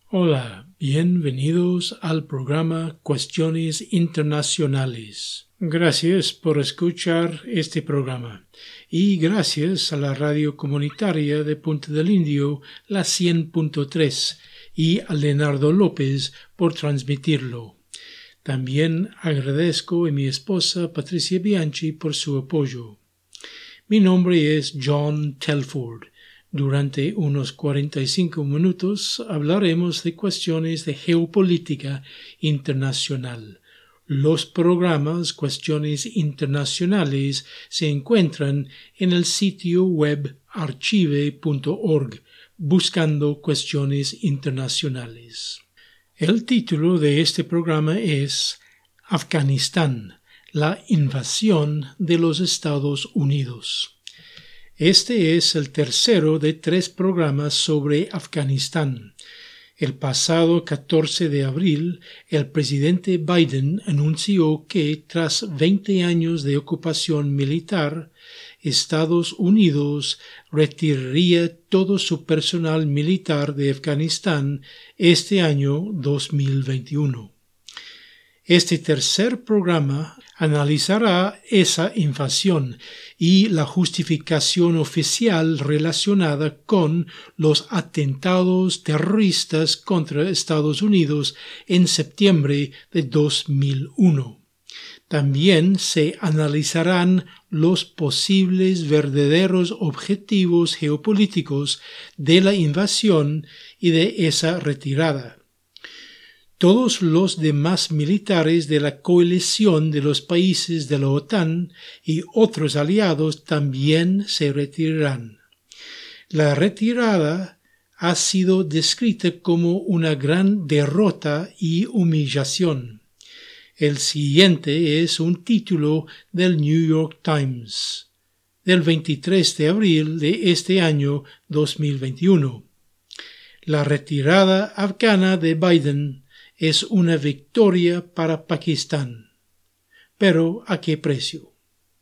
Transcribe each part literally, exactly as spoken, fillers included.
Hola, bienvenidos al programa Cuestiones Internacionales. Gracias por escuchar este programa y gracias a la radio comunitaria de Punta del Indio, la cien punto tres, y a Leonardo López por transmitirlo. También agradezco a mi esposa Patricia Bianchi por su apoyo. Mi nombre es John Telford. Durante unos cuarenta y cinco minutos hablaremos de cuestiones de geopolítica internacional. Los programas Cuestiones Internacionales se encuentran en el sitio web archive punto org buscando cuestiones internacionales. El título de este programa es Afganistán, la invasión de los Estados Unidos. Este es el tercero de tres programas sobre Afganistán. El pasado catorce de abril, el presidente Biden anunció que, tras veinte años de ocupación militar, Estados Unidos retiraría todo su personal militar de Afganistán este año dos mil veintiuno. Este tercer programa analizará esa invasión y la justificación oficial relacionada con los atentados terroristas contra Estados Unidos en septiembre de dos mil uno. También se analizarán los posibles verdaderos objetivos geopolíticos de la invasión y de esa retirada. Todos los demás militares de la coalición de los países de la OTAN y otros aliados también se retirarán. La retirada ha sido descrita como una gran derrota y humillación. El siguiente es un título del New York Times, del veintitrés de abril de este año dos mil veintiuno. La retirada afgana de Biden es una victoria para Pakistán. ¿Pero a qué precio?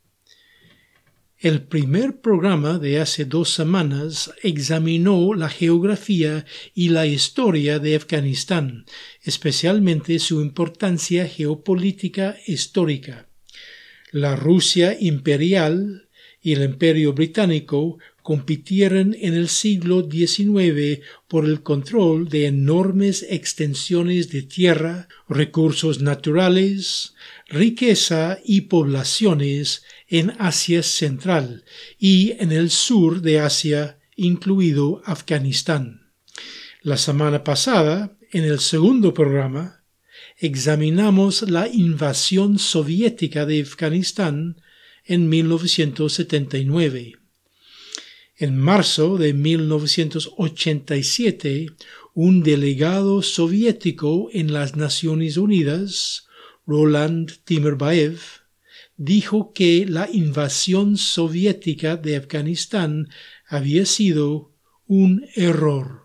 El primer programa de hace dos semanas examinó la geografía y la historia de Afganistán, especialmente su importancia geopolítica histórica. La Rusia imperial y el Imperio británico compitieron en el siglo diecinueve por el control de enormes extensiones de tierra, recursos naturales, riqueza y poblaciones en Asia Central y en el sur de Asia, incluido Afganistán. La semana pasada, en el segundo programa, examinamos la invasión soviética de Afganistán en mil novecientos setenta y nueve. En marzo de mil novecientos ochenta y siete, un delegado soviético en las Naciones Unidas, Roland Timofeyev, dijo que la invasión soviética de Afganistán había sido un error.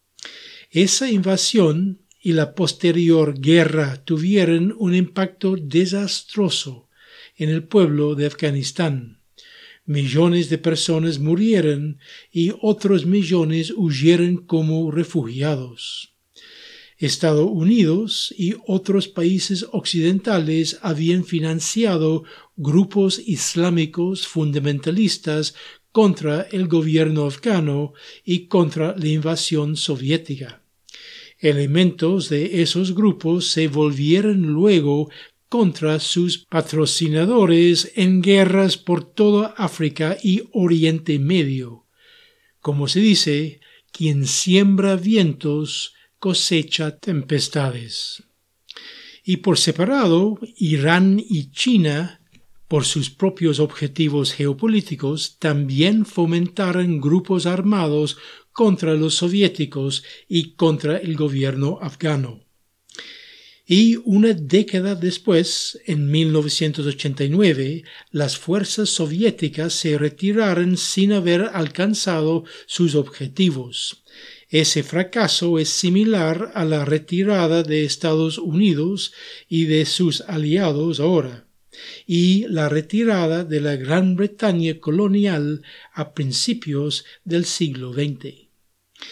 Esa invasión y la posterior guerra tuvieron un impacto desastroso en el pueblo de Afganistán. Millones de personas murieron y otros millones huyeron como refugiados. Estados Unidos y otros países occidentales habían financiado grupos islámicos fundamentalistas contra el gobierno afgano y contra la invasión soviética. Elementos de esos grupos se volvieron luego contra sus patrocinadores en guerras por toda África y Oriente Medio. Como se dice, quien siembra vientos cosecha tempestades. Y por separado, Irán y China, por sus propios objetivos geopolíticos, también fomentaron grupos armados contra los soviéticos y contra el gobierno afgano. Y una década después, en mil novecientos ochenta y nueve, las fuerzas soviéticas se retiraron sin haber alcanzado sus objetivos. Ese fracaso es similar a la retirada de Estados Unidos y de sus aliados ahora, y la retirada de la Gran Bretaña colonial a principios del siglo veinte.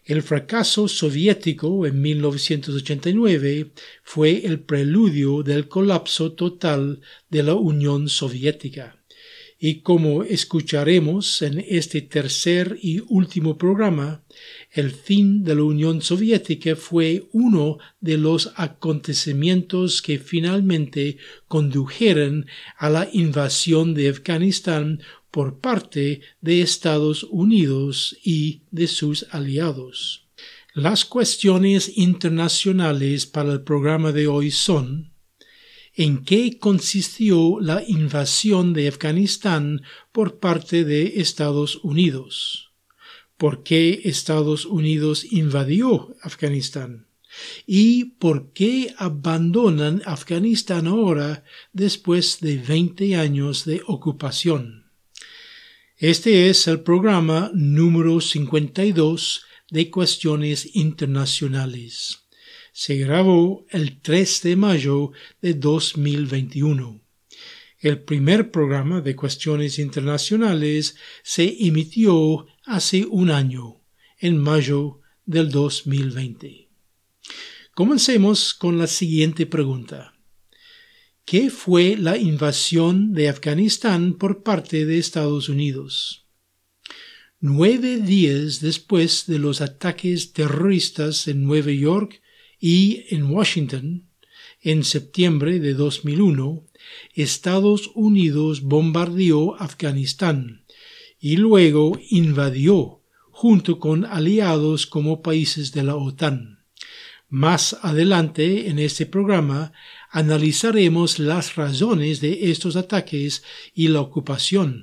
El fracaso soviético en mil novecientos ochenta y nueve fue el preludio del colapso total de la Unión Soviética. Y como escucharemos en este tercer y último programa, el fin de la Unión Soviética fue uno de los acontecimientos que finalmente condujeron a la invasión de Afganistán por parte de Estados Unidos y de sus aliados. Las cuestiones internacionales para el programa de hoy son: ¿en qué consistió la invasión de Afganistán por parte de Estados Unidos? ¿Por qué Estados Unidos invadió Afganistán? ¿Y por qué abandonan Afganistán ahora después de veinte años de ocupación? Este es el programa número cincuenta y dos de Cuestiones Internacionales. Se grabó el tres de mayo de dos mil veintiuno. El primer programa de Cuestiones Internacionales se emitió hace un año, en mayo del dos mil veinte. Comencemos con la siguiente pregunta. ¿Qué fue la invasión de Afganistán por parte de Estados Unidos? Nueve días después de los ataques terroristas en Nueva York y en Washington, en septiembre de dos mil uno, Estados Unidos bombardeó Afganistán y luego invadió, junto con aliados como países de la OTAN. Más adelante en este programa analizaremos las razones de estos ataques y la ocupación.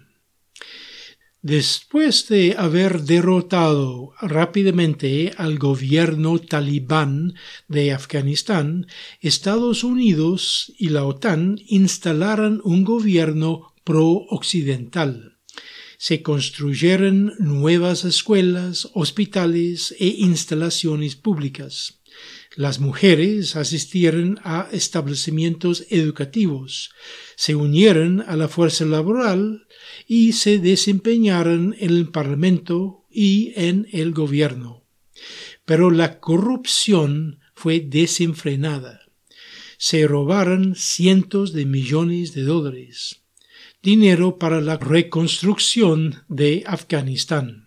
Después de haber derrotado rápidamente al gobierno talibán de Afganistán, Estados Unidos y la OTAN instalaron un gobierno pro-occidental. Se construyeron nuevas escuelas, hospitales e instalaciones públicas. Las mujeres asistieron a establecimientos educativos, se unieron a la fuerza laboral y se desempeñaron en el Parlamento y en el gobierno. Pero la corrupción fue desenfrenada. Se robaron cientos de millones de dólares, dinero para la reconstrucción de Afganistán.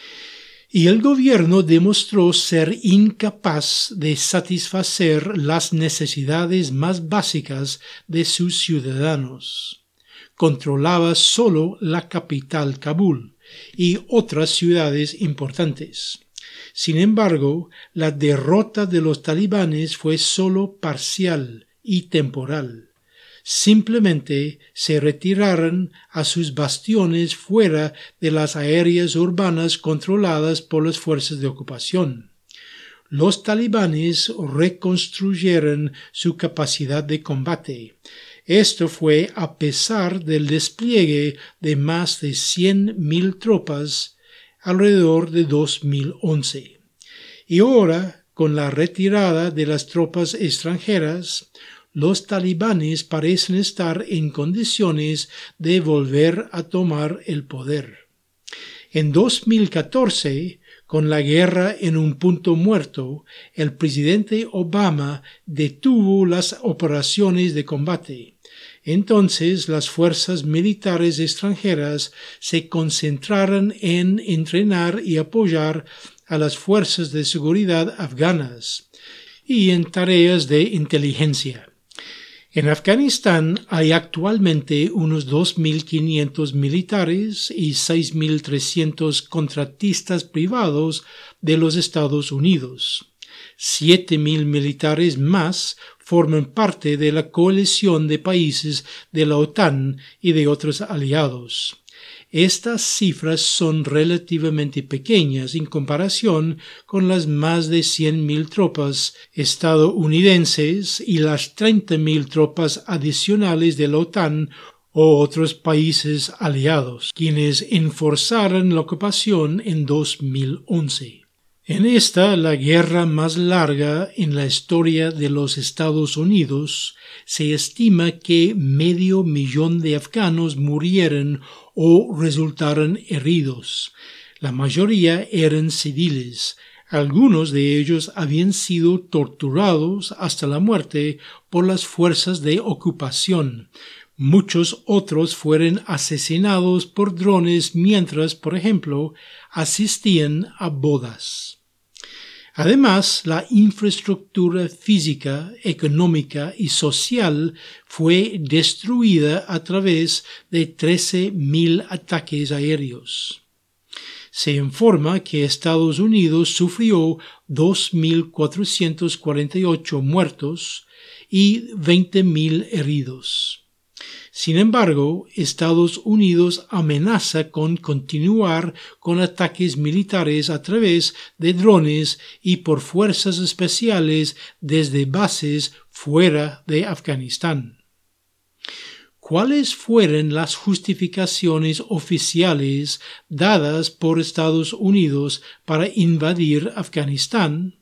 Y el gobierno demostró ser incapaz de satisfacer las necesidades más básicas de sus ciudadanos. Controlaba solo la capital Kabul y otras ciudades importantes. Sin embargo, la derrota de los talibanes fue solo parcial y temporal. Simplemente se retiraron a sus bastiones fuera de las áreas urbanas controladas por las fuerzas de ocupación. Los talibanes reconstruyeron su capacidad de combate. Esto fue a pesar del despliegue de más de cien mil tropas alrededor de dos mil once. Y ahora, con la retirada de las tropas extranjeras, los talibanes parecen estar en condiciones de volver a tomar el poder. En dos mil catorce, con la guerra en un punto muerto, el presidente Obama detuvo las operaciones de combate. Entonces las fuerzas militares extranjeras se concentraron en entrenar y apoyar a las fuerzas de seguridad afganas y en tareas de inteligencia. En Afganistán hay actualmente unos dos mil quinientos militares y seis mil trescientos contratistas privados de los Estados Unidos. siete mil militares más forman parte de la coalición de países de la OTAN y de otros aliados. Estas cifras son relativamente pequeñas en comparación con las más de cien mil tropas estadounidenses y las treinta mil tropas adicionales de la OTAN o otros países aliados, quienes enforzaron la ocupación en dos mil once. En esta, la guerra más larga en la historia de los Estados Unidos, se estima que medio millón de afganos murieron o resultaron heridos. La mayoría eran civiles, Algunos de ellos habían sido torturados hasta la muerte por las fuerzas de ocupación. Muchos otros fueron asesinados por drones mientras, por ejemplo, asistían a bodas. Además, la infraestructura física, económica y social fue destruida a través de trece mil ataques aéreos. Se informa que Estados Unidos sufrió dos mil cuatrocientos cuarenta y ocho muertos y veinte mil heridos. Sin embargo, Estados Unidos amenaza con continuar con ataques militares a través de drones y por fuerzas especiales desde bases fuera de Afganistán. ¿Cuáles fueron las justificaciones oficiales dadas por Estados Unidos para invadir Afganistán?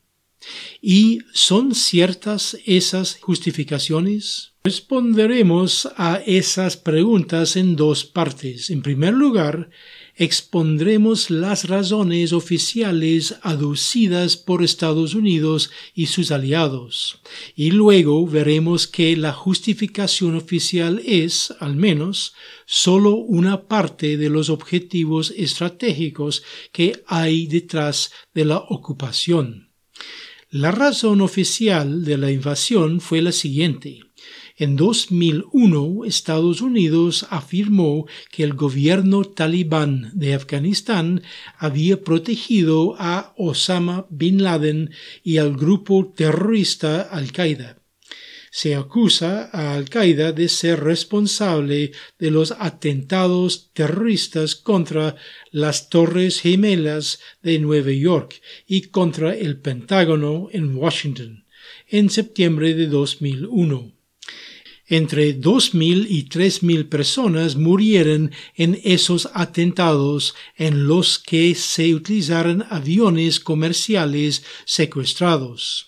¿Y son ciertas esas justificaciones? Responderemos a esas preguntas en dos partes. En primer lugar, expondremos las razones oficiales aducidas por Estados Unidos y sus aliados, y luego veremos que la justificación oficial es, al menos, solo una parte de los objetivos estratégicos que hay detrás de la ocupación. La razón oficial de la invasión fue la siguiente. En dos mil uno, Estados Unidos afirmó que el gobierno talibán de Afganistán había protegido a Osama Bin Laden y al grupo terrorista Al-Qaeda. Se acusa a Al-Qaeda de ser responsable de los atentados terroristas contra las Torres Gemelas de Nueva York y contra el Pentágono en Washington en septiembre de dos mil uno. Entre dos mil y tres mil personas murieron en esos atentados en los que se utilizaron aviones comerciales secuestrados.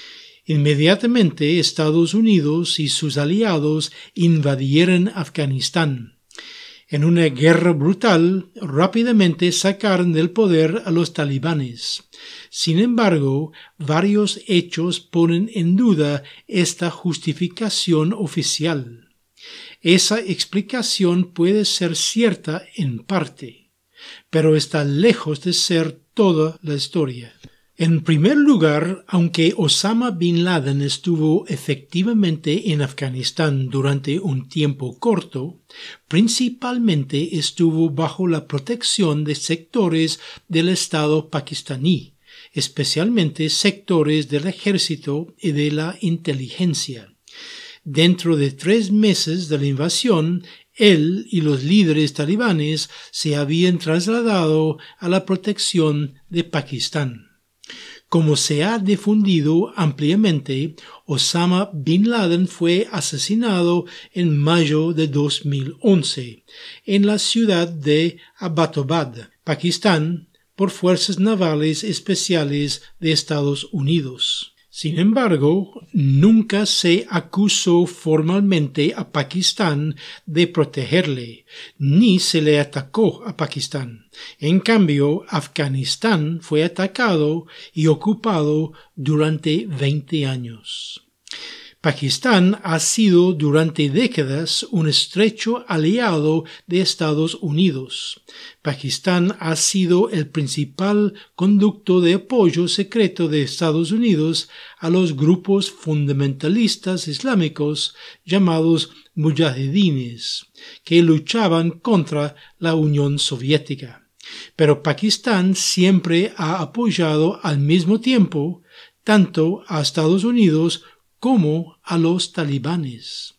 Inmediatamente Estados Unidos y sus aliados invadieron Afganistán. En una guerra brutal, rápidamente sacaron del poder a los talibanes. Sin embargo, varios hechos ponen en duda esta justificación oficial. Esa explicación puede ser cierta en parte, pero está lejos de ser toda la historia. En primer lugar, aunque Osama Bin Laden estuvo efectivamente en Afganistán durante un tiempo corto, principalmente estuvo bajo la protección de sectores del Estado pakistaní, especialmente sectores del ejército y de la inteligencia. Dentro de tres meses de la invasión, él y los líderes talibanes se habían trasladado a la protección de Pakistán. Como se ha difundido ampliamente, Osama Bin Laden fue asesinado en mayo de dos mil once en la ciudad de Abbottabad, Pakistán, por fuerzas navales especiales de Estados Unidos. Sin embargo, nunca se acusó formalmente a Pakistán de protegerle, ni se le atacó a Pakistán. En cambio, Afganistán fue atacado y ocupado durante veinte años. Pakistán ha sido durante décadas un estrecho aliado de Estados Unidos. Pakistán ha sido el principal conducto de apoyo secreto de Estados Unidos a los grupos fundamentalistas islámicos llamados mujahidines, que luchaban contra la Unión Soviética. Pero Pakistán siempre ha apoyado al mismo tiempo tanto a Estados Unidos como a los talibanes.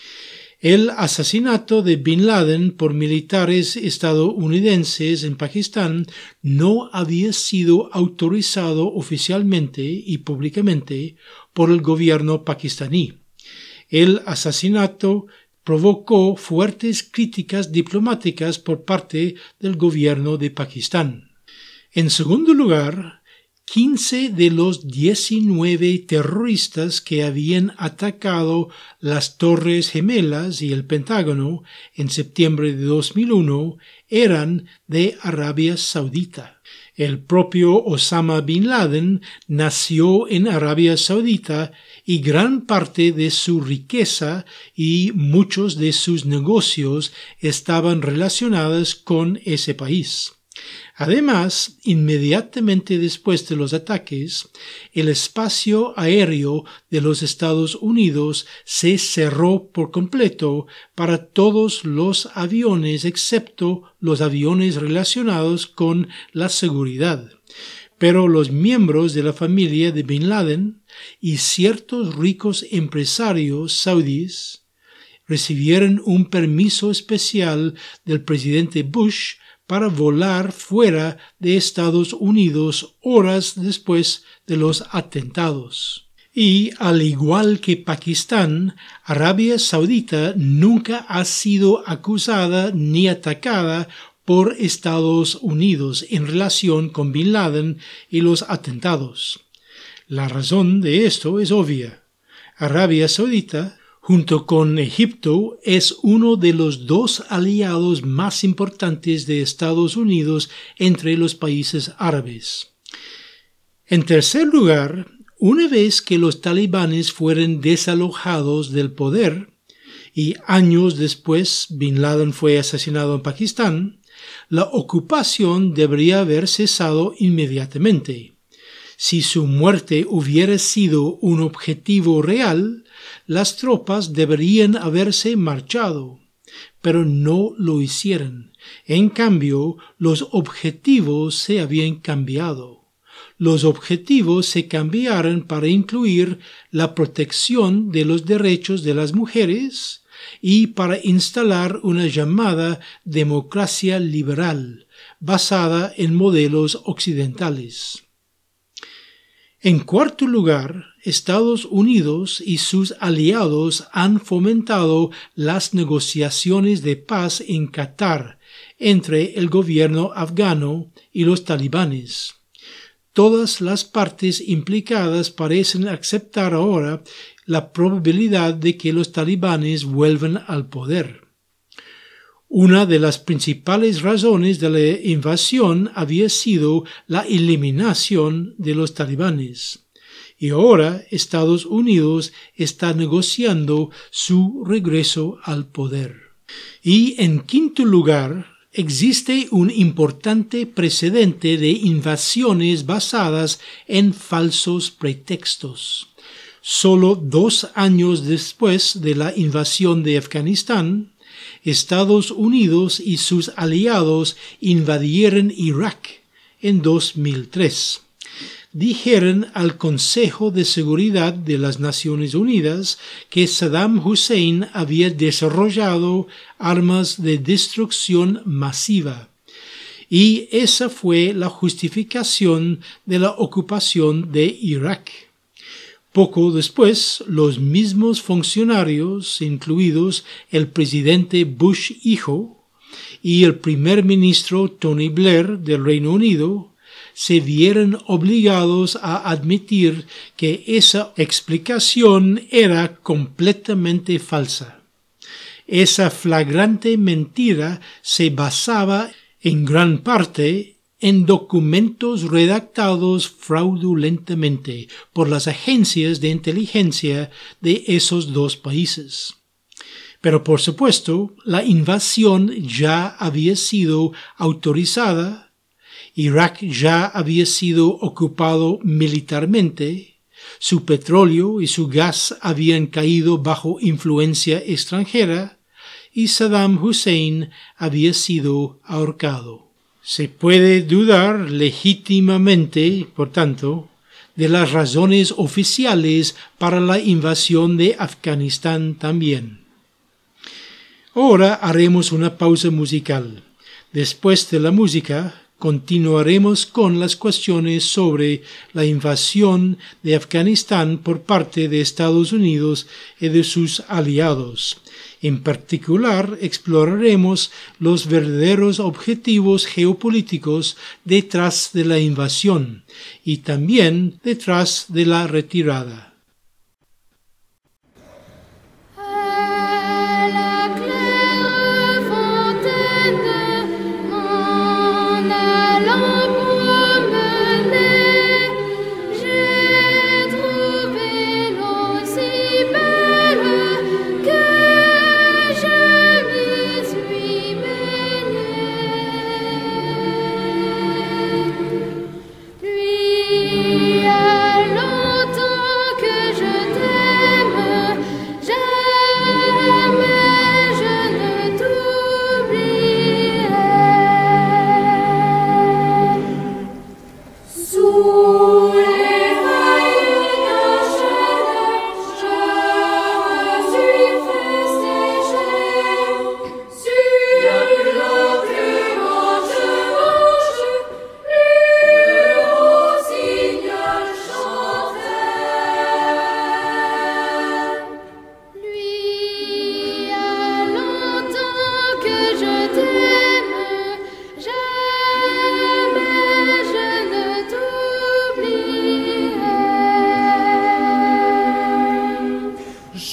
El asesinato de Bin Laden por militares estadounidenses en Pakistán no había sido autorizado oficialmente y públicamente por el gobierno pakistaní. El asesinato provocó fuertes críticas diplomáticas por parte del gobierno de Pakistán. En segundo lugar, quince de los diecinueve terroristas que habían atacado las Torres Gemelas y el Pentágono en septiembre de dos mil uno eran de Arabia Saudita. El propio Osama Bin Laden nació en Arabia Saudita y gran parte de su riqueza y muchos de sus negocios estaban relacionados con ese país. Además, inmediatamente después de los ataques, el espacio aéreo de los Estados Unidos se cerró por completo para todos los aviones excepto los aviones relacionados con la seguridad. Pero los miembros de la familia de Bin Laden y ciertos ricos empresarios saudíes recibieron un permiso especial del presidente Bush para volar fuera de Estados Unidos horas después de los atentados. Y, al igual que Pakistán, Arabia Saudita nunca ha sido acusada ni atacada por Estados Unidos en relación con Bin Laden y los atentados. La razón de esto es obvia. Arabia Saudita, junto con Egipto, es uno de los dos aliados más importantes de Estados Unidos entre los países árabes. En tercer lugar, una vez que los talibanes fueron desalojados del poder, y años después Bin Laden fue asesinado en Pakistán, la ocupación debería haber cesado inmediatamente. Si su muerte hubiera sido un objetivo real, las tropas deberían haberse marchado, pero no lo hicieron. En cambio, los objetivos se habían cambiado. Los objetivos se cambiaron para incluir la protección de los derechos de las mujeres y para instalar una llamada democracia liberal, basada en modelos occidentales. En cuarto lugar, Estados Unidos y sus aliados han fomentado las negociaciones de paz en Qatar entre el gobierno afgano y los talibanes. Todas las partes implicadas parecen aceptar ahora la probabilidad de que los talibanes vuelvan al poder. Una de las principales razones de la invasión había sido la eliminación de los talibanes, y ahora Estados Unidos está negociando su regreso al poder. Y en quinto lugar, existe un importante precedente de invasiones basadas en falsos pretextos. Solo dos años después de la invasión de Afganistán, Estados Unidos y sus aliados invadieron Irak en dos mil tres. Dijeron al Consejo de Seguridad de las Naciones Unidas que Saddam Hussein había desarrollado armas de destrucción masiva, y esa fue la justificación de la ocupación de Irak. Poco después, los mismos funcionarios, incluidos el presidente Bush hijo y el primer ministro Tony Blair del Reino Unido, se vieron obligados a admitir que esa explicación era completamente falsa. Esa flagrante mentira se basaba en gran parte en documentos redactados fraudulentamente por las agencias de inteligencia de esos dos países. Pero por supuesto, la invasión ya había sido autorizada, Irak ya había sido ocupado militarmente, su petróleo y su gas habían caído bajo influencia extranjera, y Saddam Hussein había sido ahorcado. Se puede dudar legítimamente, por tanto, de las razones oficiales para la invasión de Afganistán también. Ahora haremos una pausa musical. Después de la música, continuaremos con las cuestiones sobre la invasión de Afganistán por parte de Estados Unidos y de sus aliados. En particular, exploraremos los verdaderos objetivos geopolíticos detrás de la invasión y también detrás de la retirada. Mon allant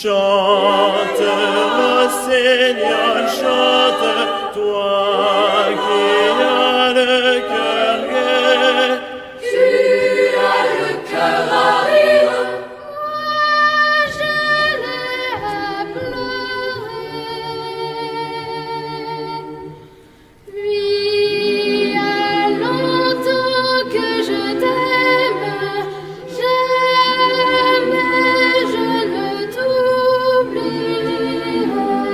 Chante, le Seigneur, chante, toi qui as le cœur gai. Tu as le cœur à rire, moi je l'ai à pleurer. Lui a longtemps que je t'aime, jamais je ne t'oublierai.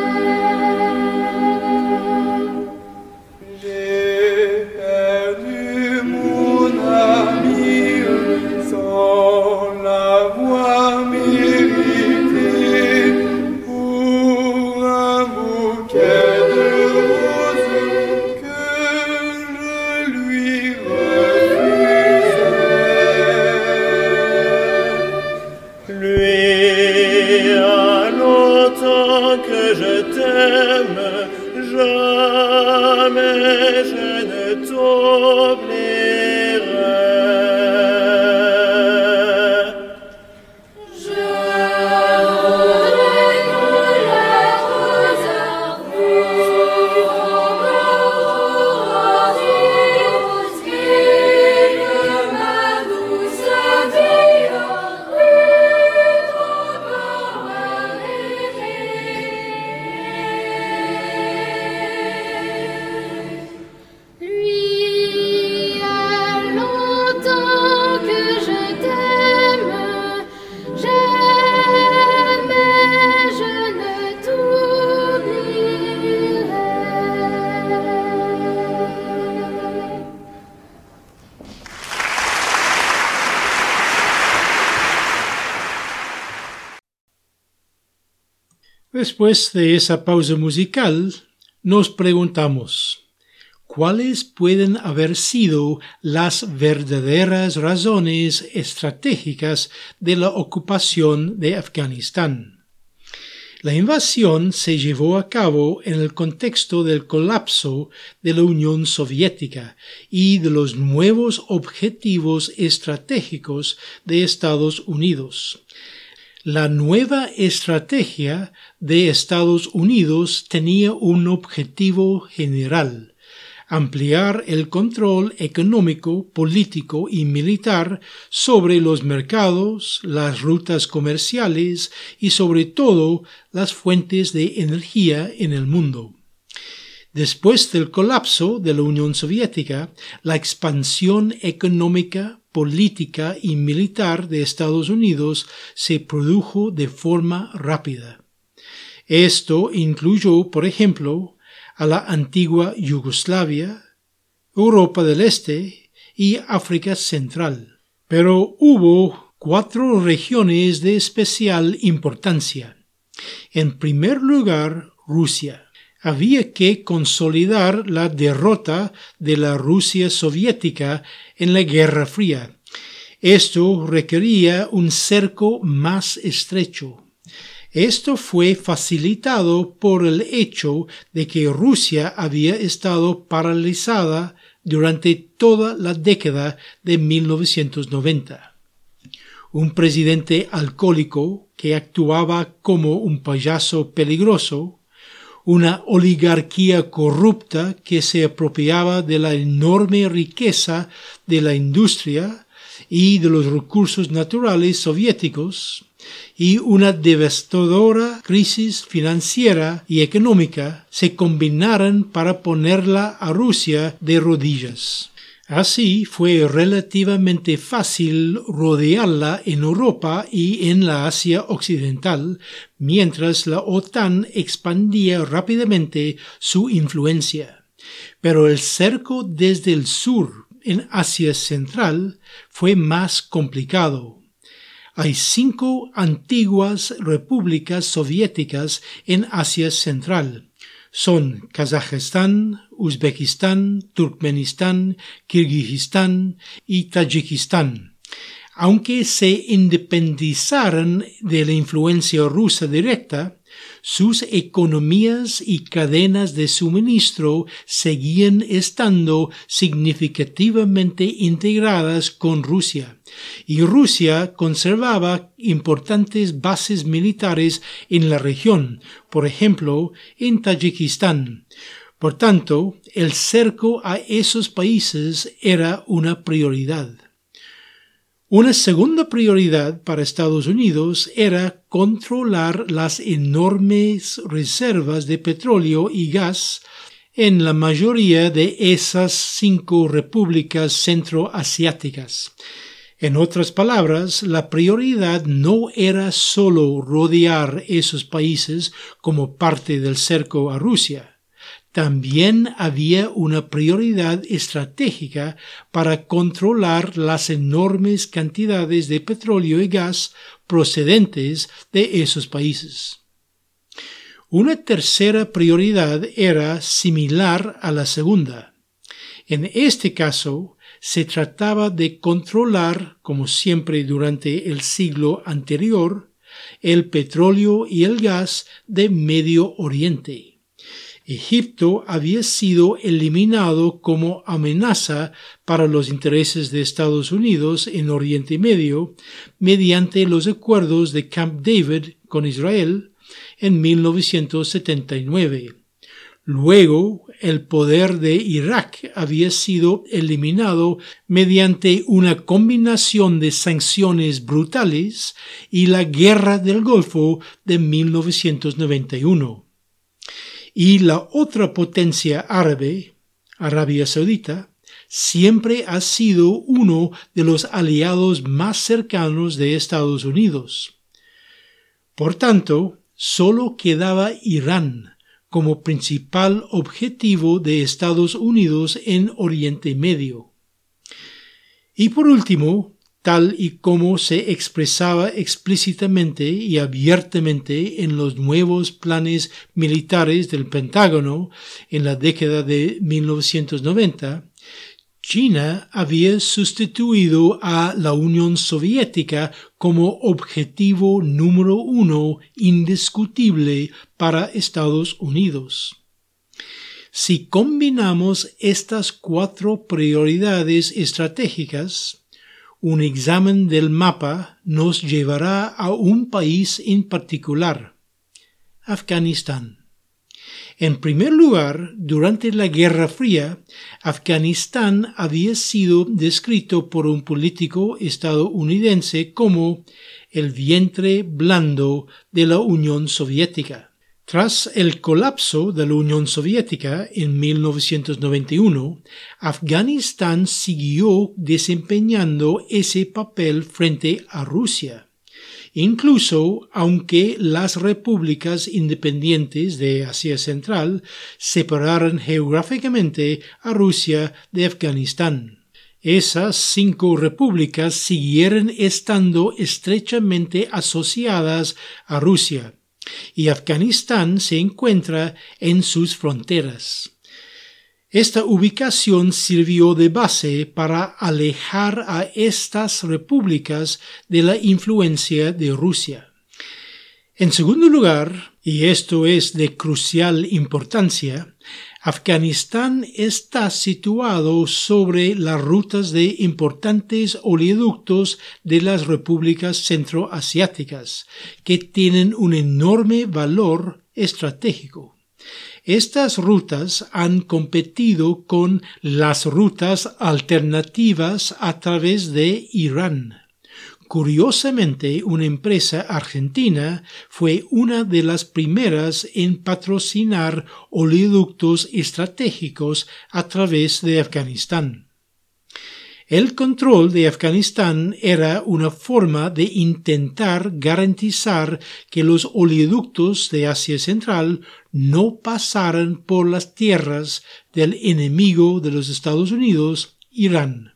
J'ai perdu mon ami sans l'avoir mérité pour un bouquet de roses que je lui refusais. Lui a longtemps que je t'aime, jamais je ne t'oublierai. Je voudrais que la rose fût encore rose et que ma douce vie fût encore rêvée. Lui a longtemps que je t'aime, jamais je ne t'oublierai. Después de esa pausa musical, nos preguntamos, ¿cuáles pueden haber sido las verdaderas razones estratégicas de la ocupación de Afganistán? La invasión se llevó a cabo en el contexto del colapso de la Unión Soviética y de los nuevos objetivos estratégicos de Estados Unidos. La nueva estrategia de Estados Unidos tenía un objetivo general: ampliar el control económico, político y militar sobre los mercados, las rutas comerciales y sobre todo las fuentes de energía en el mundo. Después del colapso de la Unión Soviética, la expansión económica, política y militar de Estados Unidos se produjo de forma rápida. Esto incluyó, por ejemplo, a la antigua Yugoslavia, Europa del Este y África Central. Pero hubo cuatro regiones de especial importancia. En primer lugar, Rusia. Había que consolidar la derrota de la Rusia soviética en la Guerra Fría. Esto requería un cerco más estrecho. Esto fue facilitado por el hecho de que Rusia había estado paralizada durante toda la década de mil novecientos noventa. Un presidente alcohólico que actuaba como un payaso peligroso, una oligarquía corrupta que se apropiaba de la enorme riqueza de la industria y de los recursos naturales soviéticos, y una devastadora crisis financiera y económica se combinaron para ponerla a Rusia de rodillas. Así fue relativamente fácil rodearla en Europa y en la Asia Occidental, mientras la OTAN expandía rápidamente su influencia. Pero el cerco desde el sur, en Asia Central, fue más complicado. Hay cinco antiguas repúblicas soviéticas en Asia Central. Son Kazajistán, Uzbekistán, Turkmenistán, Kirguistán y Tayikistán. Aunque se independizaran de la influencia rusa directa, sus economías y cadenas de suministro seguían estando significativamente integradas con Rusia, y Rusia conservaba importantes bases militares en la región, por ejemplo, en Tayikistán. Por tanto, el cerco a esos países era una prioridad. Una segunda prioridad para Estados Unidos era controlar las enormes reservas de petróleo y gas en la mayoría de esas cinco repúblicas centroasiáticas. En otras palabras, la prioridad no era solo rodear esos países como parte del cerco a Rusia. También había una prioridad estratégica para controlar las enormes cantidades de petróleo y gas procedentes de esos países. Una tercera prioridad era similar a la segunda. En este caso, se trataba de controlar, como siempre durante el siglo anterior, el petróleo y el gas de Medio Oriente. Egipto había sido eliminado como amenaza para los intereses de Estados Unidos en Oriente Medio mediante los acuerdos de Camp David con Israel en mil novecientos setenta y nueve. Luego, el poder de Irak había sido eliminado mediante una combinación de sanciones brutales y la Guerra del Golfo de mil novecientos noventa y uno. Y la otra potencia árabe, Arabia Saudita, siempre ha sido uno de los aliados más cercanos de Estados Unidos. Por tanto, solo quedaba Irán como principal objetivo de Estados Unidos en Oriente Medio. Y por último, tal y como se expresaba explícitamente y abiertamente en los nuevos planes militares del Pentágono en la década de mil novecientos noventa, China había sustituido a la Unión Soviética como objetivo número uno indiscutible para Estados Unidos. Si combinamos estas cuatro prioridades estratégicas, un examen del mapa nos llevará a un país en particular, Afganistán. En primer lugar, durante la Guerra Fría, Afganistán había sido descrito por un político estadounidense como el vientre blando de la Unión Soviética. Tras el colapso de la Unión Soviética en mil novecientos noventa y uno, Afganistán siguió desempeñando ese papel frente a Rusia. Incluso aunque las repúblicas independientes de Asia Central separaran geográficamente a Rusia de Afganistán. Esas cinco repúblicas siguieron estando estrechamente asociadas a Rusia, y Afganistán se encuentra en sus fronteras. Esta ubicación sirvió de base para alejar a estas repúblicas de la influencia de Rusia. En segundo lugar, y esto es de crucial importancia, Afganistán está situado sobre las rutas de importantes oleoductos de las repúblicas centroasiáticas, que tienen un enorme valor estratégico. Estas rutas han competido con las rutas alternativas a través de Irán. Curiosamente, una empresa argentina fue una de las primeras en patrocinar oleoductos estratégicos a través de Afganistán. El control de Afganistán era una forma de intentar garantizar que los oleoductos de Asia Central no pasaran por las tierras del enemigo de los Estados Unidos, Irán.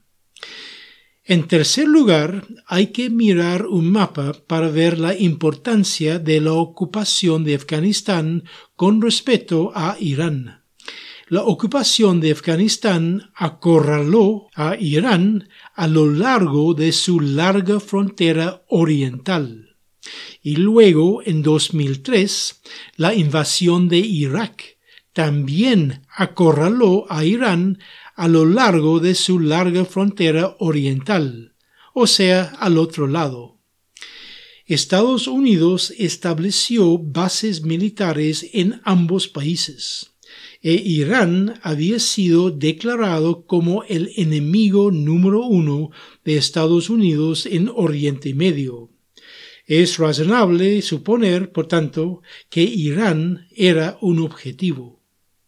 En tercer lugar, hay que mirar un mapa para ver la importancia de la ocupación de Afganistán con respecto a Irán. La ocupación de Afganistán acorraló a Irán a lo largo de su larga frontera oriental. Y luego, en dos mil tres, la invasión de Irak también acorraló a Irán a lo largo de su larga frontera oriental, o sea, al otro lado. Estados Unidos estableció bases militares en ambos países, e Irán había sido declarado como el enemigo número uno de Estados Unidos en Oriente Medio. Es razonable suponer, por tanto, que Irán era un objetivo.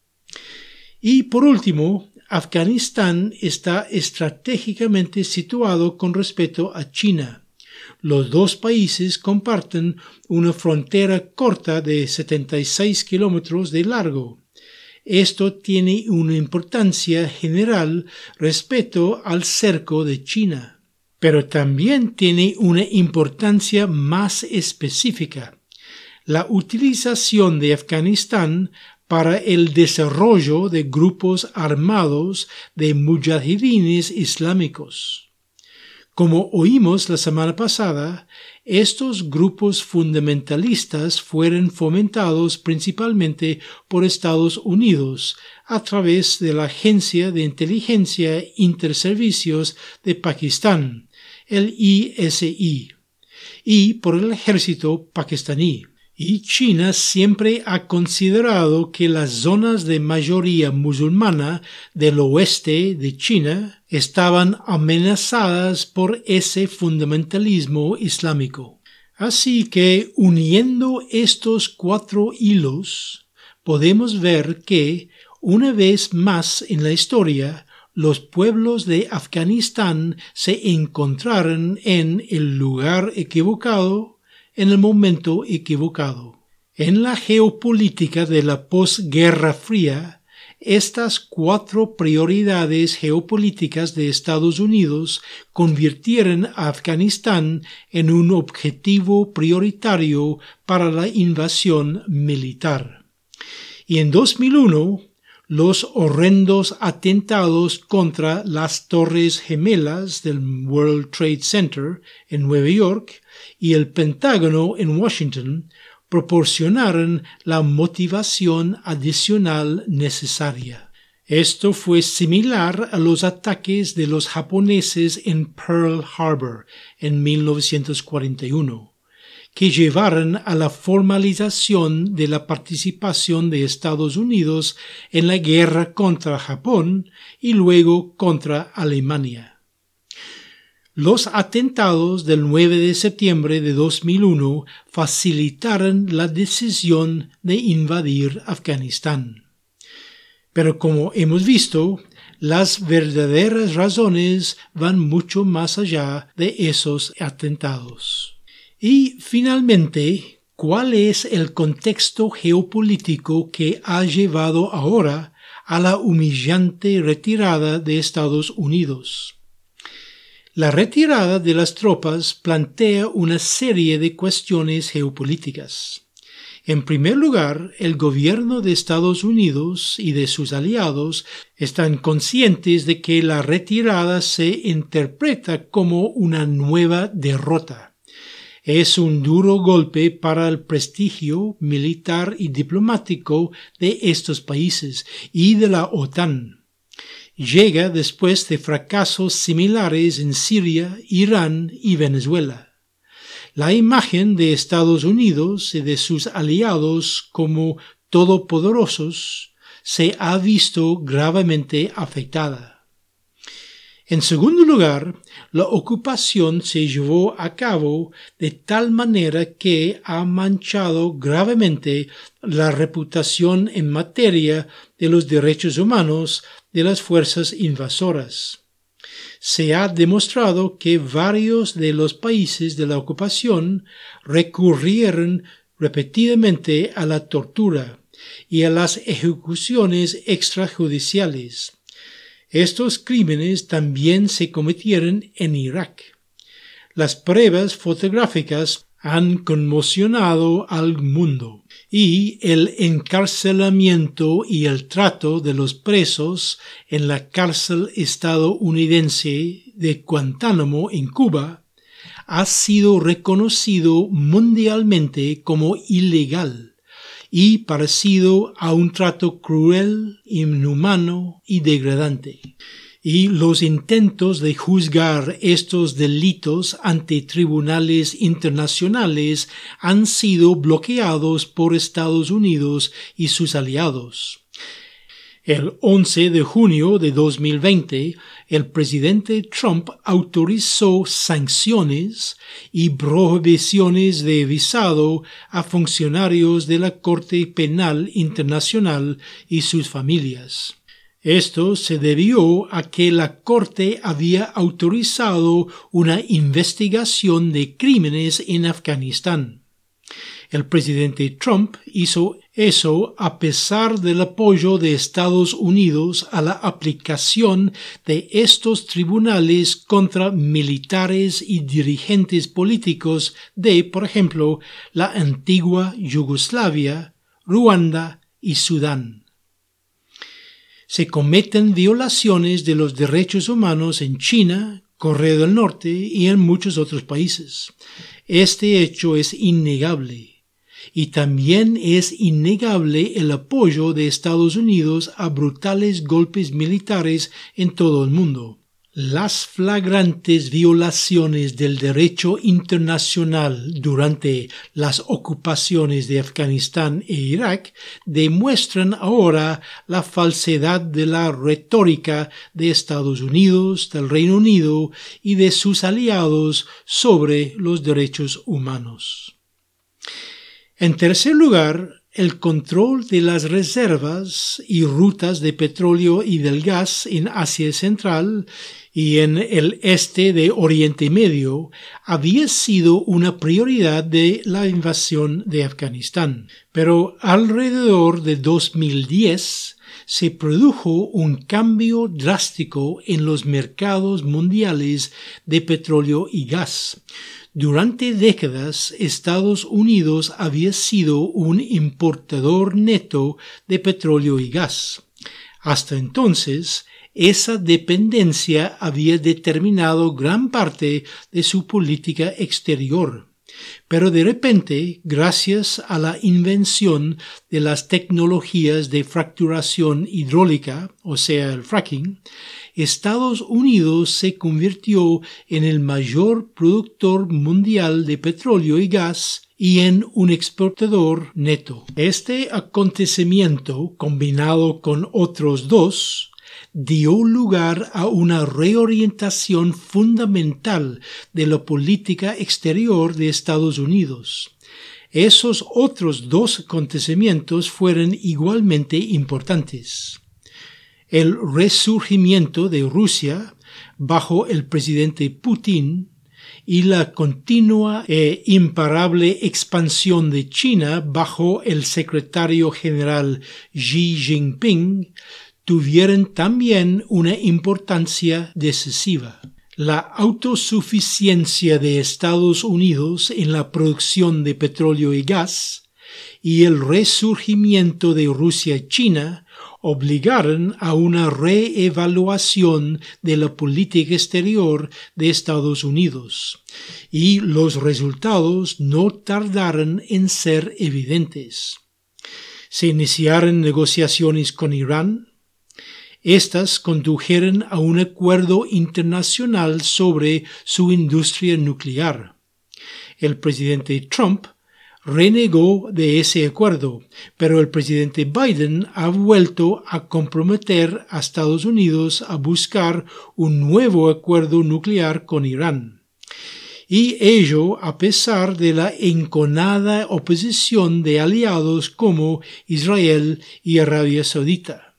Y por último, Afganistán está estratégicamente situado con respecto a China. Los dos países comparten una frontera corta de setenta y seis kilómetros de largo. Esto tiene una importancia general respecto al cerco de China, pero también tiene una importancia más específica: la utilización de Afganistán para el desarrollo de grupos armados de mujahidines islámicos. Como oímos la semana pasada, estos grupos fundamentalistas fueron fomentados principalmente por Estados Unidos a través de la Agencia de Inteligencia Interservicios de Pakistán, el I S I, y por el ejército pakistaní. Y China siempre ha considerado que las zonas de mayoría musulmana del oeste de China estaban amenazadas por ese fundamentalismo islámico. Así que, uniendo estos cuatro hilos, podemos ver que, una vez más en la historia, los pueblos de Afganistán se encontraron en el lugar equivocado, en el momento equivocado. En la geopolítica de la posguerra fría, estas cuatro prioridades geopolíticas de Estados Unidos convirtieron a Afganistán en un objetivo prioritario para la invasión militar. Y en dos mil uno, los horrendos atentados contra las Torres Gemelas del World Trade Center en Nueva York y el Pentágono en Washington proporcionaron la motivación adicional necesaria. Esto fue similar a los ataques de los japoneses en Pearl Harbor en mil novecientos cuarenta y uno, que llevaron a la formalización de la participación de Estados Unidos en la guerra contra Japón y luego contra Alemania. Los atentados del nueve de septiembre de dos mil uno facilitaron la decisión de invadir Afganistán. Pero como hemos visto, las verdaderas razones van mucho más allá de esos atentados. Y finalmente, ¿cuál es el contexto geopolítico que ha llevado ahora a la humillante retirada de Estados Unidos? La retirada de las tropas plantea una serie de cuestiones geopolíticas. En primer lugar, el gobierno de Estados Unidos y de sus aliados están conscientes de que la retirada se interpreta como una nueva derrota. Es un duro golpe para el prestigio militar y diplomático de estos países y de la OTAN. Llega después de fracasos similares en Siria, Irán y Venezuela. La imagen de Estados Unidos y de sus aliados como todopoderosos se ha visto gravemente afectada. En segundo lugar, la ocupación se llevó a cabo de tal manera que ha manchado gravemente la reputación en materia de los derechos humanos de las fuerzas invasoras. Se ha demostrado que varios de los países de la ocupación recurrieron repetidamente a la tortura y a las ejecuciones extrajudiciales. Estos crímenes también se cometieron en Irak. Las pruebas fotográficas han conmocionado al mundo, y el encarcelamiento y el trato de los presos en la cárcel estadounidense de Guantánamo en Cuba ha sido reconocido mundialmente como ilegal y parecido a un trato cruel, inhumano y degradante. Y los intentos de juzgar estos delitos ante tribunales internacionales han sido bloqueados por Estados Unidos y sus aliados. El once de junio de dos mil veinte, el presidente Trump autorizó sanciones y prohibiciones de visado a funcionarios de la Corte Penal Internacional y sus familias. Esto se debió a que la Corte había autorizado una investigación de crímenes en Afganistán. El presidente Trump hizo eso a pesar del apoyo de Estados Unidos a la aplicación de estos tribunales contra militares y dirigentes políticos de, por ejemplo, la antigua Yugoslavia, Ruanda y Sudán. Se cometen violaciones de los derechos humanos en China, Corea del Norte y en muchos otros países. Este hecho es innegable, y también es innegable el apoyo de Estados Unidos a brutales golpes militares en todo el mundo. Las flagrantes violaciones del derecho internacional durante las ocupaciones de Afganistán e Irak demuestran ahora la falsedad de la retórica de Estados Unidos, del Reino Unido y de sus aliados sobre los derechos humanos. En tercer lugar, el control de las reservas y rutas de petróleo y del gas en Asia Central y en el este de Oriente Medio había sido una prioridad de la invasión de Afganistán. Pero alrededor de dos mil diez se produjo un cambio drástico en los mercados mundiales de petróleo y gas. Durante décadas, Estados Unidos había sido un importador neto de petróleo y gas. Hasta entonces, esa dependencia había determinado gran parte de su política exterior. Pero de repente, gracias a la invención de las tecnologías de fracturación hidráulica, o sea, el fracking, Estados Unidos se convirtió en el mayor productor mundial de petróleo y gas y en un exportador neto. Este acontecimiento, combinado con otros dos, dio lugar a una reorientación fundamental de la política exterior de Estados Unidos. Esos otros dos acontecimientos fueron igualmente importantes. El resurgimiento de Rusia bajo el presidente Putin y la continua e imparable expansión de China bajo el secretario general Xi Jinping tuvieron también una importancia decisiva. La autosuficiencia de Estados Unidos en la producción de petróleo y gas y el resurgimiento de Rusia-China obligaron a una reevaluación de la política exterior de Estados Unidos, y los resultados no tardaron en ser evidentes. Se iniciaron negociaciones con Irán. Estas condujeron a un acuerdo internacional sobre su industria nuclear. El presidente Trump renegó de ese acuerdo, pero el presidente Biden ha vuelto a comprometer a Estados Unidos a buscar un nuevo acuerdo nuclear con Irán. Y ello a pesar de la enconada oposición de aliados como Israel y Arabia Saudita.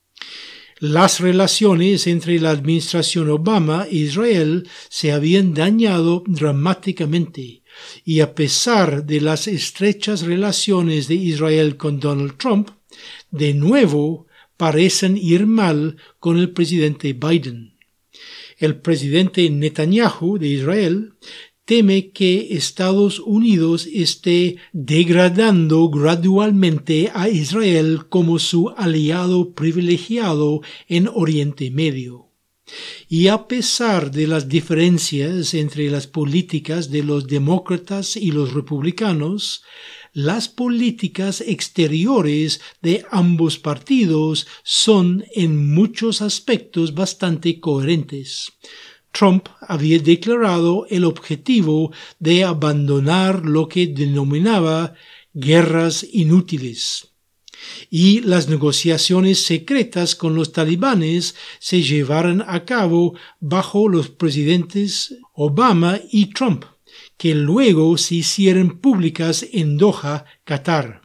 Las relaciones entre la administración Obama e Israel se habían dañado dramáticamente, y a pesar de las estrechas relaciones de Israel con Donald Trump, de nuevo parecen ir mal con el presidente Biden. El presidente Netanyahu de Israel teme que Estados Unidos esté degradando gradualmente a Israel como su aliado privilegiado en Oriente Medio. Y a pesar de las diferencias entre las políticas de los demócratas y los republicanos, las políticas exteriores de ambos partidos son en muchos aspectos bastante coherentes. Trump había declarado el objetivo de abandonar lo que denominaba guerras inútiles. Y las negociaciones secretas con los talibanes se llevaron a cabo bajo los presidentes Obama y Trump, que luego se hicieron públicas en Doha, Qatar.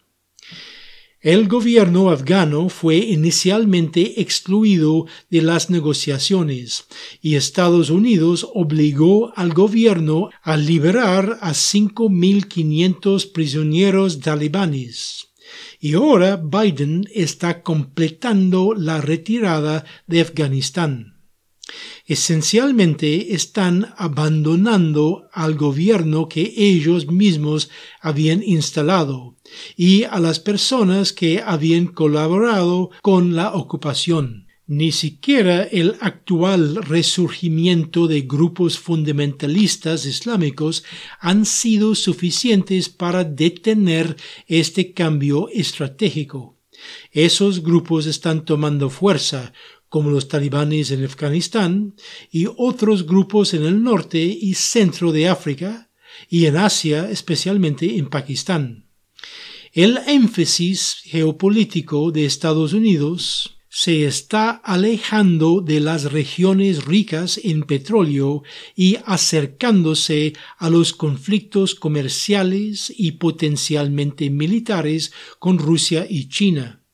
El gobierno afgano fue inicialmente excluido de las negociaciones y Estados Unidos obligó al gobierno a liberar a cinco mil quinientos prisioneros talibanes. Y ahora Biden está completando la retirada de Afganistán. Esencialmente están abandonando al gobierno que ellos mismos habían instalado y a las personas que habían colaborado con la ocupación. Ni siquiera el actual resurgimiento de grupos fundamentalistas islámicos han sido suficientes para detener este cambio estratégico. Esos grupos están tomando fuerza, como los talibanes en Afganistán y otros grupos en el norte y centro de África y en Asia, especialmente en Pakistán. El énfasis geopolítico de Estados Unidos se está alejando de las regiones ricas en petróleo y acercándose a los conflictos comerciales y potencialmente militares con Rusia y China.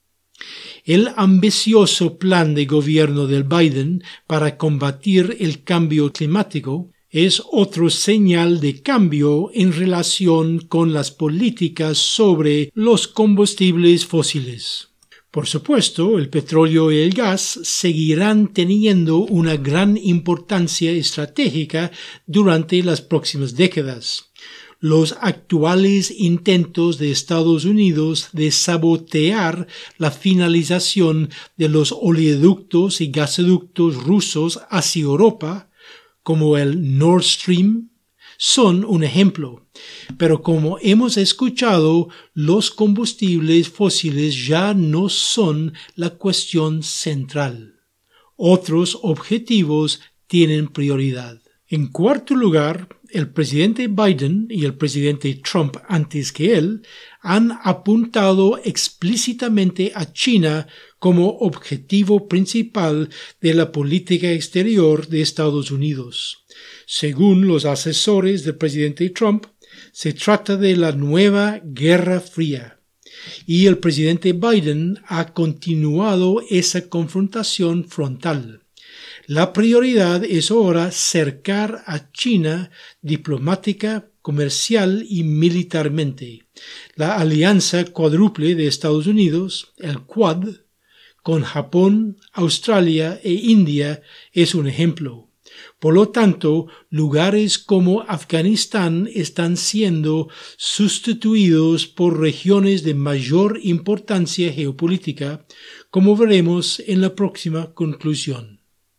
El ambicioso plan de gobierno del Biden para combatir el cambio climático es otro señal de cambio en relación con las políticas sobre los combustibles fósiles. Por supuesto, el petróleo y el gas seguirán teniendo una gran importancia estratégica durante las próximas décadas. Los actuales intentos de Estados Unidos de sabotear la finalización de los oleoductos y gasoductos rusos hacia Europa, como el Nord Stream, son un ejemplo. Pero como hemos escuchado, los combustibles fósiles ya no son la cuestión central. Otros objetivos tienen prioridad. En cuarto lugar, el presidente Biden y el presidente Trump antes que él han apuntado explícitamente a China como objetivo principal de la política exterior de Estados Unidos. Según los asesores del presidente Trump, se trata de la nueva Guerra Fría, y el presidente Biden ha continuado esa confrontación frontal. La prioridad es ahora cercar a China diplomática, comercial y militarmente. La alianza cuádruple de Estados Unidos, el Quad, con Japón, Australia e India es un ejemplo. Por lo tanto, lugares como Afganistán están siendo sustituidos por regiones de mayor importancia geopolítica, como veremos en la próxima conclusión.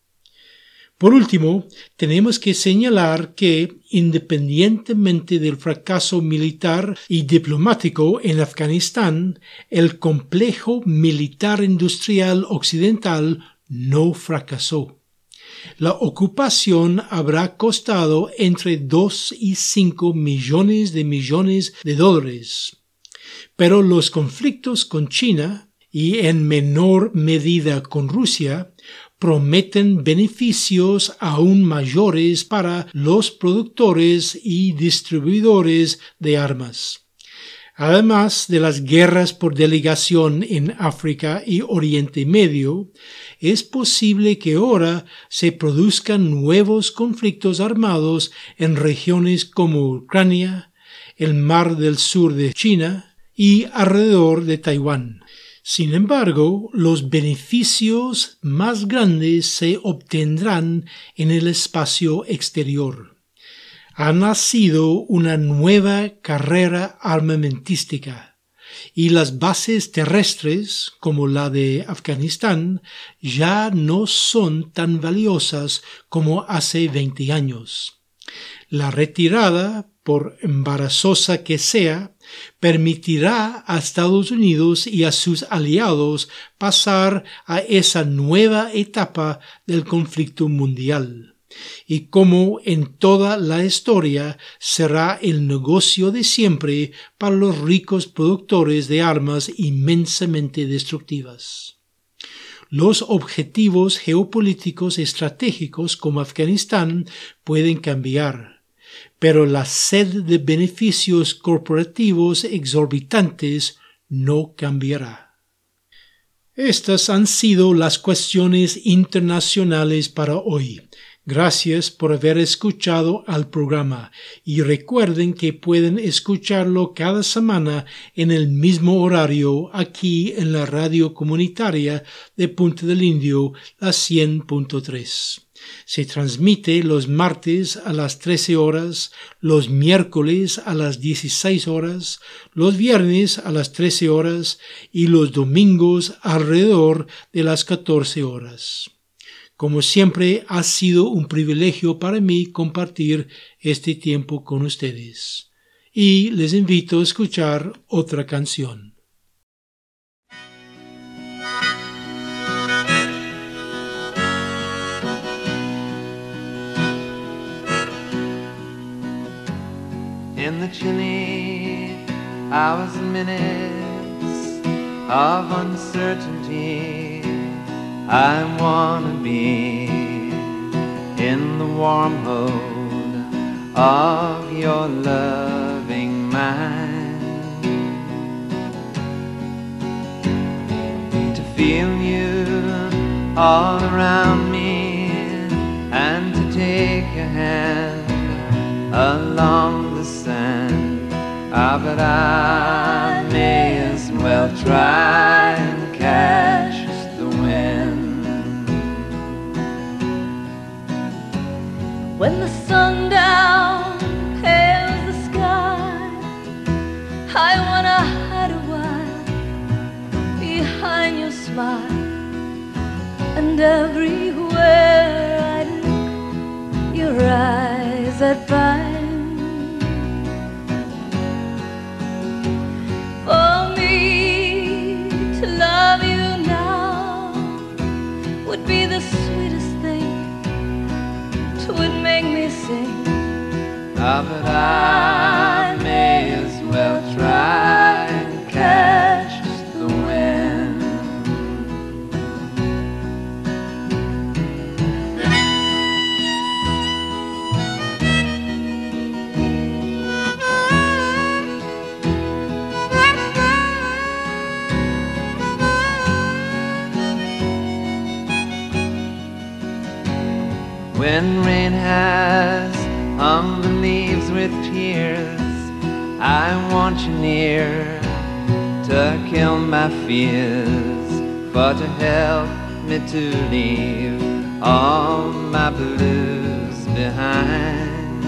Por último, tenemos que señalar que, independientemente del fracaso militar y diplomático en Afganistán, el complejo militar industrial occidental no fracasó. La ocupación habrá costado entre dos y cinco millones de millones de dólares. Pero los conflictos con China, y en menor medida con Rusia, prometen beneficios aún mayores para los productores y distribuidores de armas. Además de las guerras por delegación en África y Oriente Medio, es posible que ahora se produzcan nuevos conflictos armados en regiones como Ucrania, el Mar del Sur de China y alrededor de Taiwán. Sin embargo, los beneficios más grandes se obtendrán en el espacio exterior. Ha nacido una nueva carrera armamentística y las bases terrestres, como la de Afganistán, ya no son tan valiosas como hace veinte años. La retirada, por embarazosa que sea, permitirá a Estados Unidos y a sus aliados pasar a esa nueva etapa del conflicto mundial. Y como en toda la historia, será el negocio de siempre para los ricos productores de armas inmensamente destructivas. Los objetivos geopolíticos estratégicos como Afganistán pueden cambiar, pero la sed de beneficios corporativos exorbitantes no cambiará. Estas han sido las cuestiones internacionales para hoy. Gracias por haber escuchado al programa y recuerden que pueden escucharlo cada semana en el mismo horario aquí en la radio comunitaria de Punta del Indio, la cien punto tres. Se transmite los martes a las trece horas, los miércoles a las dieciséis horas, los viernes a las trece horas y los domingos alrededor de las catorce horas. Como siempre, ha sido un privilegio para mí compartir este tiempo con ustedes. Y les invito a escuchar otra canción. In the chilly hours and minutes of uncertainty, I wanna be in the warm hold of your loving mind, to feel you all around me and to take your hand along the sand. Ah, but I may as well try and catch the wind. When the sundown pales the sky, I wanna hide a while behind your smile. And everywhere I look, your eyes that bind. For me to love you now would be the sweetest thing. Would make me sing. Ah, but I may as well try and catch the wind. When rain has hung the leaves with tears, I want you near to kill my fears, for to help me to leave all my blues behind.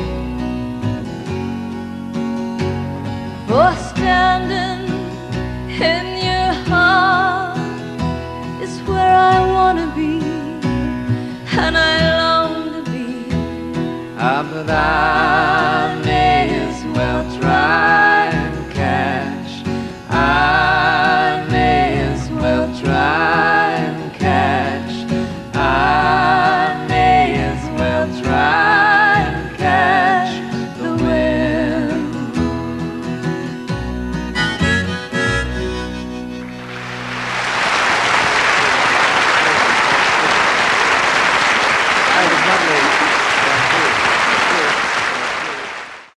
For standing in your heart is where I wanna be, and I long to be. Ah, but I